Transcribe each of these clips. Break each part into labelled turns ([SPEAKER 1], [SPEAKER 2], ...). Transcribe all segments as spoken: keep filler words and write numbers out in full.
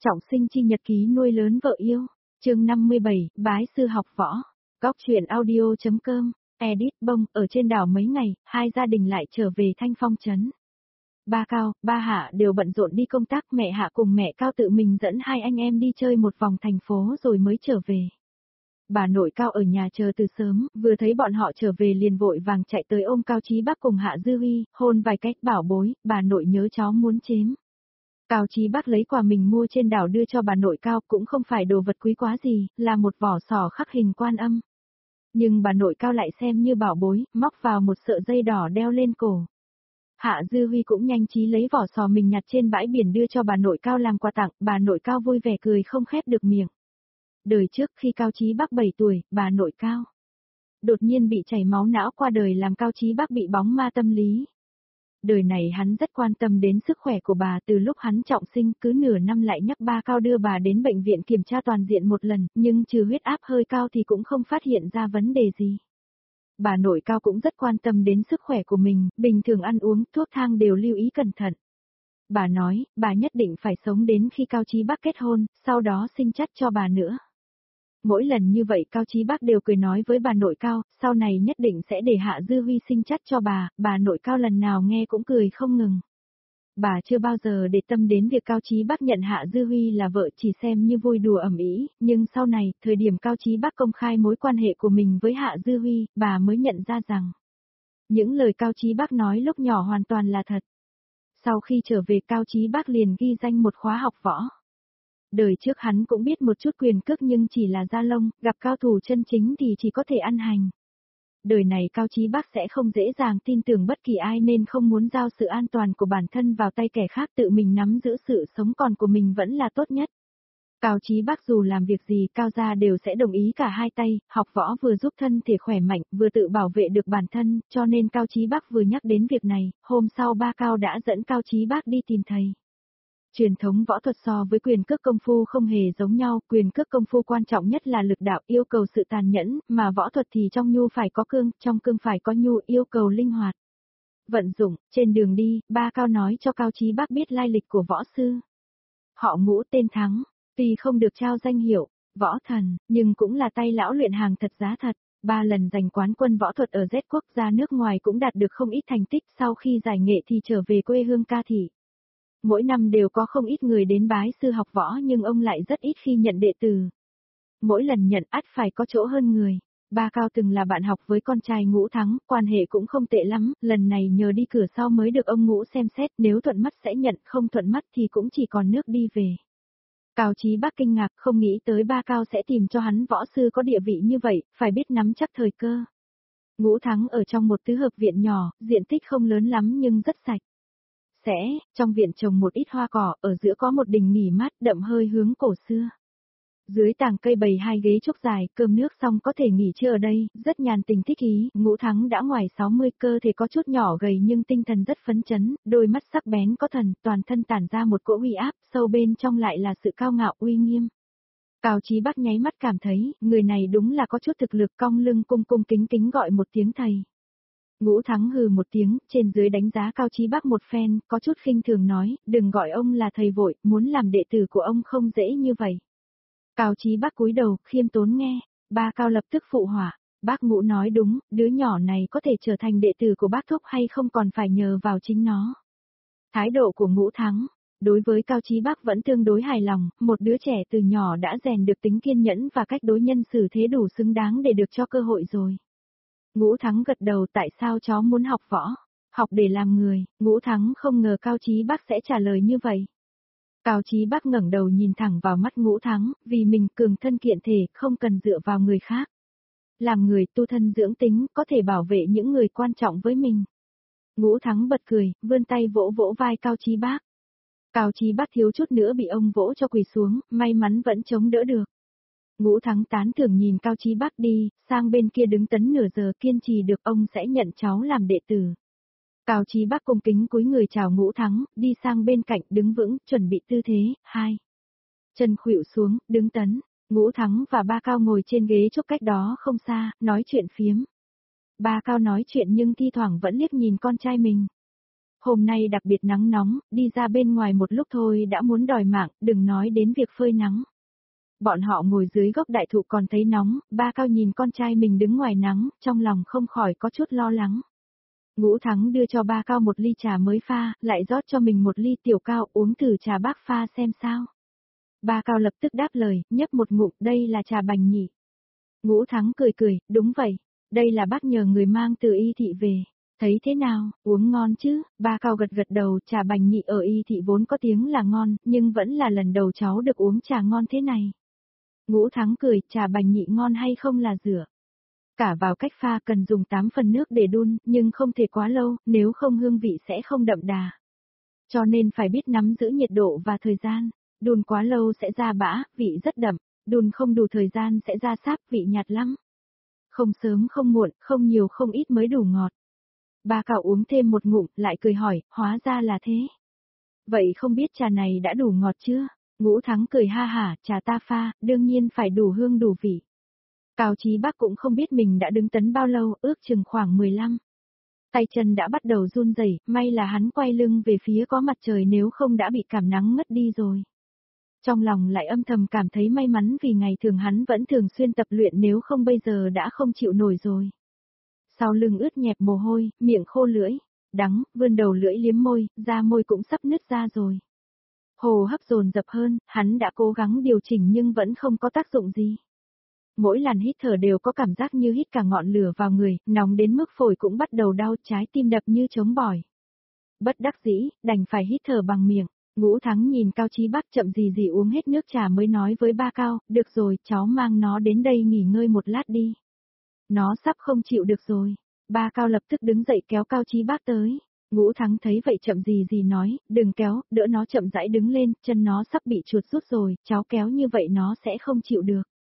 [SPEAKER 1] Trọng sinh chi nhật ký nuôi lớn vợ yêu. Chương năm mươi bảy, bái sư học võ. Góc truyện audio.com, edit bông, ở trên đảo mấy ngày, hai gia đình lại trở về Thanh Phong trấn. Ba Cao, ba Hạ đều bận rộn đi công tác, mẹ Hạ cùng mẹ Cao tự mình dẫn hai anh em đi chơi một vòng thành phố rồi mới trở về. Bà nội Cao ở nhà chờ từ sớm, vừa thấy bọn họ trở về liền vội vàng chạy tới ôm Cao Chí Bắc cùng Hạ Dư Huy, hôn vài cách bảo bối, bà nội nhớ cháu muốn chếm. Cao Chí Bắc lấy quà mình mua trên đảo đưa cho bà nội Cao, cũng không phải đồ vật quý quá gì, là một vỏ sò khắc hình Quan Âm. Nhưng bà nội Cao lại xem như bảo bối, móc vào một sợi dây đỏ đeo lên cổ. Hạ Dư Huy cũng nhanh trí lấy vỏ sò mình nhặt trên bãi biển đưa cho bà nội Cao làm quà tặng, bà nội Cao vui vẻ cười không khép được miệng. Đời trước khi Cao Chí Bắc bảy tuổi, bà nội Cao đột nhiên bị chảy máu não qua đời làm Cao Chí Bắc bị bóng ma tâm lý. Đời này hắn rất quan tâm đến sức khỏe của bà, từ lúc hắn trọng sinh cứ nửa năm lại nhắc ba Cao đưa bà đến bệnh viện kiểm tra toàn diện một lần, nhưng trừ huyết áp hơi cao thì cũng không phát hiện ra vấn đề gì. Bà nội Cao cũng rất quan tâm đến sức khỏe của mình, bình thường ăn uống, thuốc thang đều lưu ý cẩn thận. Bà nói, bà nhất định phải sống đến khi Cao Chí Bắc kết hôn, sau đó sinh chắt cho bà nữa. Mỗi lần như vậy Cao Chí Bắc đều cười nói với bà nội Cao, sau này nhất định sẽ để Hạ Dư Huy sinh chắt cho bà, bà nội Cao lần nào nghe cũng cười không ngừng. Bà chưa bao giờ để tâm đến việc Cao Chí Bắc nhận Hạ Dư Huy là vợ, chỉ xem như vui đùa ầm ĩ, nhưng sau này, thời điểm Cao Chí Bắc công khai mối quan hệ của mình với Hạ Dư Huy, bà mới nhận ra rằng những lời Cao Chí Bắc nói lúc nhỏ hoàn toàn là thật. Sau khi trở về Cao Chí Bắc liền ghi danh một khóa học võ. Đời trước hắn cũng biết một chút quyền cước nhưng chỉ là da lông, gặp cao thủ chân chính thì chỉ có thể ăn hành. Đời này Cao Chí Bắc sẽ không dễ dàng tin tưởng bất kỳ ai nên không muốn giao sự an toàn của bản thân vào tay kẻ khác, tự mình nắm giữ sự sống còn của mình vẫn là tốt nhất. Cao Chí Bắc dù làm việc gì Cao gia đều sẽ đồng ý cả hai tay, học võ vừa giúp thân thể khỏe mạnh, vừa tự bảo vệ được bản thân, cho nên Cao Chí Bắc vừa nhắc đến việc này, hôm sau ba Cao đã dẫn Cao Chí Bắc đi tìm thầy. Truyền thống võ thuật so với quyền cước công phu không hề giống nhau, quyền cước công phu quan trọng nhất là lực đạo, yêu cầu sự tàn nhẫn, mà võ thuật thì trong nhu phải có cương, trong cương phải có nhu, yêu cầu linh hoạt. Vận dụng, trên đường đi, ba Cao nói cho Cao Chí Bắc biết lai lịch của võ sư. Họ Ngũ tên Thắng, tuy không được trao danh hiệu võ thần, nhưng cũng là tay lão luyện hàng thật giá thật, ba lần giành quán quân võ thuật ở Z quốc gia nước ngoài cũng đạt được không ít thành tích, sau khi giải nghệ thì trở về quê hương Ca Thị. Mỗi năm đều có không ít người đến bái sư học võ nhưng ông lại rất ít khi nhận đệ tử. Mỗi lần nhận ắt phải có chỗ hơn người. Ba Cao từng là bạn học với con trai Ngũ Thắng, quan hệ cũng không tệ lắm, lần này nhờ đi cửa sau mới được ông Ngũ xem xét, nếu thuận mắt sẽ nhận, không thuận mắt thì cũng chỉ còn nước đi về. Cao Chí Bắc kinh ngạc, không nghĩ tới ba Cao sẽ tìm cho hắn võ sư có địa vị như vậy, phải biết nắm chắc thời cơ. Ngũ Thắng ở trong một tứ hợp viện nhỏ, diện tích không lớn lắm nhưng rất sạch. Sẽ, trong viện trồng một ít hoa cỏ, ở giữa có một đình nghỉ mát đậm hơi hướng cổ xưa. Dưới tàng cây bày hai ghế trúc dài, cơm nước xong có thể nghỉ trưa ở đây, rất nhàn tình thích ý. Ngũ Thắng đã ngoài sáu mươi, cơ thể có chút nhỏ gầy nhưng tinh thần rất phấn chấn, đôi mắt sắc bén có thần, toàn thân tản ra một cỗ uy áp, sâu bên trong lại là sự cao ngạo uy nghiêm. Cao Chí Bắc nháy mắt cảm thấy, người này đúng là có chút thực lực, cong lưng cung cung kính kính gọi một tiếng thầy. Ngũ Thắng hừ một tiếng, trên dưới đánh giá Cao Chí Bắc một phen, có chút khinh thường nói, đừng gọi ông là thầy vội, muốn làm đệ tử của ông không dễ như vậy. Cao Chí Bắc cúi đầu, khiêm tốn nghe, ba Cao lập tức phụ họa, bác Ngũ nói đúng, đứa nhỏ này có thể trở thành đệ tử của bác Thúc hay không còn phải nhờ vào chính nó. Thái độ của Ngũ Thắng, đối với Cao Chí Bắc vẫn tương đối hài lòng, một đứa trẻ từ nhỏ đã rèn được tính kiên nhẫn và cách đối nhân xử thế đủ xứng đáng để được cho cơ hội rồi. Ngũ Thắng gật đầu, tại sao cháu muốn học võ? Học để làm người. Ngũ Thắng không ngờ Cao Chí Bắc sẽ trả lời như vậy. Cao Chí Bắc ngẩng đầu nhìn thẳng vào mắt Ngũ Thắng, vì mình cường thân kiện thể, không cần dựa vào người khác. Làm người tu thân dưỡng tính, có thể bảo vệ những người quan trọng với mình. Ngũ Thắng bật cười, vươn tay vỗ vỗ vai Cao Chí Bắc. Cao Chí Bắc thiếu chút nữa bị ông vỗ cho quỳ xuống, may mắn vẫn chống đỡ được. Ngũ Thắng tán thưởng nhìn Cao Chí Bắc đi, sang bên kia đứng tấn nửa giờ, kiên trì được ông sẽ nhận cháu làm đệ tử. Cao Chí Bắc cung kính cúi người chào Ngũ Thắng, đi sang bên cạnh đứng vững, chuẩn bị tư thế, hai. Chân khuỵu xuống, đứng tấn. Ngũ Thắng và ba Cao ngồi trên ghế trúc cách đó không xa, nói chuyện phiếm. Ba Cao nói chuyện nhưng thi thoảng vẫn liếc nhìn con trai mình. Hôm nay đặc biệt nắng nóng, đi ra bên ngoài một lúc thôi đã muốn đòi mạng, đừng nói đến việc phơi nắng. Bọn họ ngồi dưới gốc đại thụ còn thấy nóng, ba Cao nhìn con trai mình đứng ngoài nắng, trong lòng không khỏi có chút lo lắng. Ngũ Thắng đưa cho ba Cao một ly trà mới pha, lại rót cho mình một ly. Tiểu Cao uống thử trà bác pha xem sao. Ba Cao lập tức đáp lời, nhấp một ngụm, đây là trà bành nhị. Ngũ Thắng cười cười, đúng vậy, đây là bác nhờ người mang từ Y thị về. Thấy thế nào, uống ngon chứ? Ba Cao gật gật đầu, trà bành nhị ở Y thị vốn có tiếng là ngon, nhưng vẫn là lần đầu cháu được uống trà ngon thế này. Ngũ Thắng cười, trà bành nhị ngon hay không là dựa. Cả vào cách pha cần dùng tám phần nước để đun, nhưng không thể quá lâu, nếu không hương vị sẽ không đậm đà. Cho nên phải biết nắm giữ nhiệt độ và thời gian. Đun quá lâu sẽ ra bã, vị rất đậm, đun không đủ thời gian sẽ ra sáp, vị nhạt lắm. Không sớm không muộn, không nhiều không ít mới đủ ngọt. Ba Cao uống thêm một ngụm, lại cười hỏi, hóa ra là thế. Vậy không biết trà này đã đủ ngọt chưa? Ngũ Thắng cười ha hả, trà ta pha, đương nhiên phải đủ hương đủ vị. Cao Chí Bắc cũng không biết mình đã đứng tấn bao lâu, ước chừng khoảng mười lăm. Tay chân đã bắt đầu run rẩy, may là hắn quay lưng về phía có mặt trời nếu không đã bị cảm nắng ngất đi rồi. Trong lòng lại âm thầm cảm thấy may mắn vì ngày thường hắn vẫn thường xuyên tập luyện nếu không bây giờ đã không chịu nổi rồi. Sau lưng ướt nhẹp mồ hôi, miệng khô lưỡi, đắng, vươn đầu lưỡi liếm môi, da môi cũng sắp nứt ra rồi. Hô hấp dồn dập hơn, hắn đã cố gắng điều chỉnh nhưng vẫn không có tác dụng gì. Mỗi lần hít thở đều có cảm giác như hít cả ngọn lửa vào người, nóng đến mức phổi cũng bắt đầu đau, trái tim đập như trống bỏi. Bất đắc dĩ, đành phải hít thở bằng miệng. Ngũ Thắng nhìn Cao Chí Bắc chậm gì gì uống hết nước trà mới nói với ba Cao, được rồi, cháu mang nó đến đây nghỉ ngơi một lát đi. Nó sắp không chịu được rồi. Ba Cao lập tức đứng dậy kéo Cao Chí Bắc tới. Ngũ Thắng thấy vậy chậm gì gì nói, đừng kéo, đỡ nó chậm rãi đứng lên, chân nó sắp bị chuột rút rồi, cháu kéo như vậy nó sẽ không chịu được.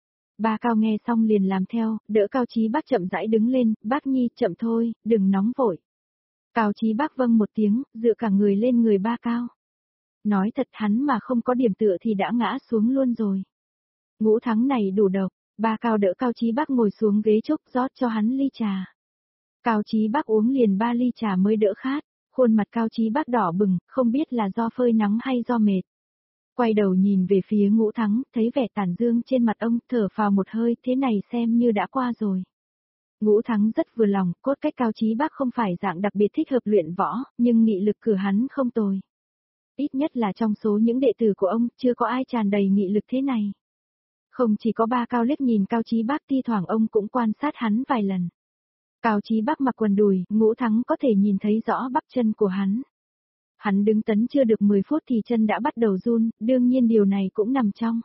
[SPEAKER 1] Ba Cao nghe xong liền làm theo, đỡ Cao Chí Bắc chậm rãi đứng lên, bác Nhi, chậm thôi, đừng nóng vội. Cao Chí Bắc vâng một tiếng, dựa cả người lên người ba Cao. Nói thật hắn mà không có điểm tựa thì đã ngã xuống luôn rồi. Ngũ Thắng này đủ độc, ba Cao đỡ Cao Chí Bắc ngồi xuống ghế trúc rót cho hắn ly trà. Cao Chí Bắc uống liền ba ly trà mới đỡ khát, khuôn mặt Cao Chí Bắc đỏ bừng, không biết là do phơi nắng hay do mệt. Quay đầu nhìn về phía Ngũ Thắng, thấy vẻ tàn dương trên mặt ông, thở phào một hơi, thế này xem như đã qua rồi. Ngũ Thắng rất vừa lòng, cốt cách Cao Chí Bắc không phải dạng đặc biệt thích hợp luyện võ, nhưng nghị lực của hắn không tồi. Ít nhất là trong số những đệ tử của ông, chưa có ai tràn đầy nghị lực thế này. Không chỉ có ba Cao liếc nhìn Cao Chí Bắc, thi thoảng ông cũng quan sát hắn vài lần. Cao Chí Bắc mặc quần đùi, Ngũ Thắng có thể nhìn thấy rõ bắp chân của hắn. Hắn đứng tấn chưa được mười phút thì chân đã bắt đầu run, đương nhiên điều này cũng nằm trong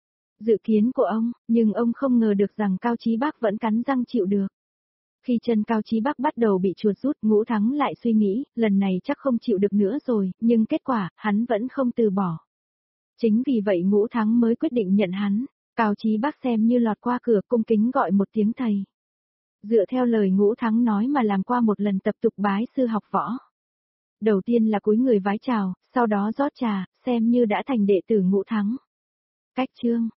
[SPEAKER 1] dự kiến của ông, nhưng ông không ngờ được rằng Cao Chí Bắc vẫn cắn răng chịu được. Khi chân Cao Chí Bắc bắt đầu bị chuột rút, Ngũ Thắng lại suy nghĩ, lần này chắc không chịu được nữa rồi, nhưng kết quả, hắn vẫn không từ bỏ. Chính vì vậy Ngũ Thắng mới quyết định nhận hắn. Cao Chí Bắc xem như lọt qua cửa, cung kính gọi một tiếng thầy. Dựa theo lời Ngũ Thắng nói mà làm qua một lần tập tục bái sư học võ. Đầu tiên là cúi người vái chào, sau đó rót trà, xem như đã thành đệ tử Ngũ Thắng. Cách chương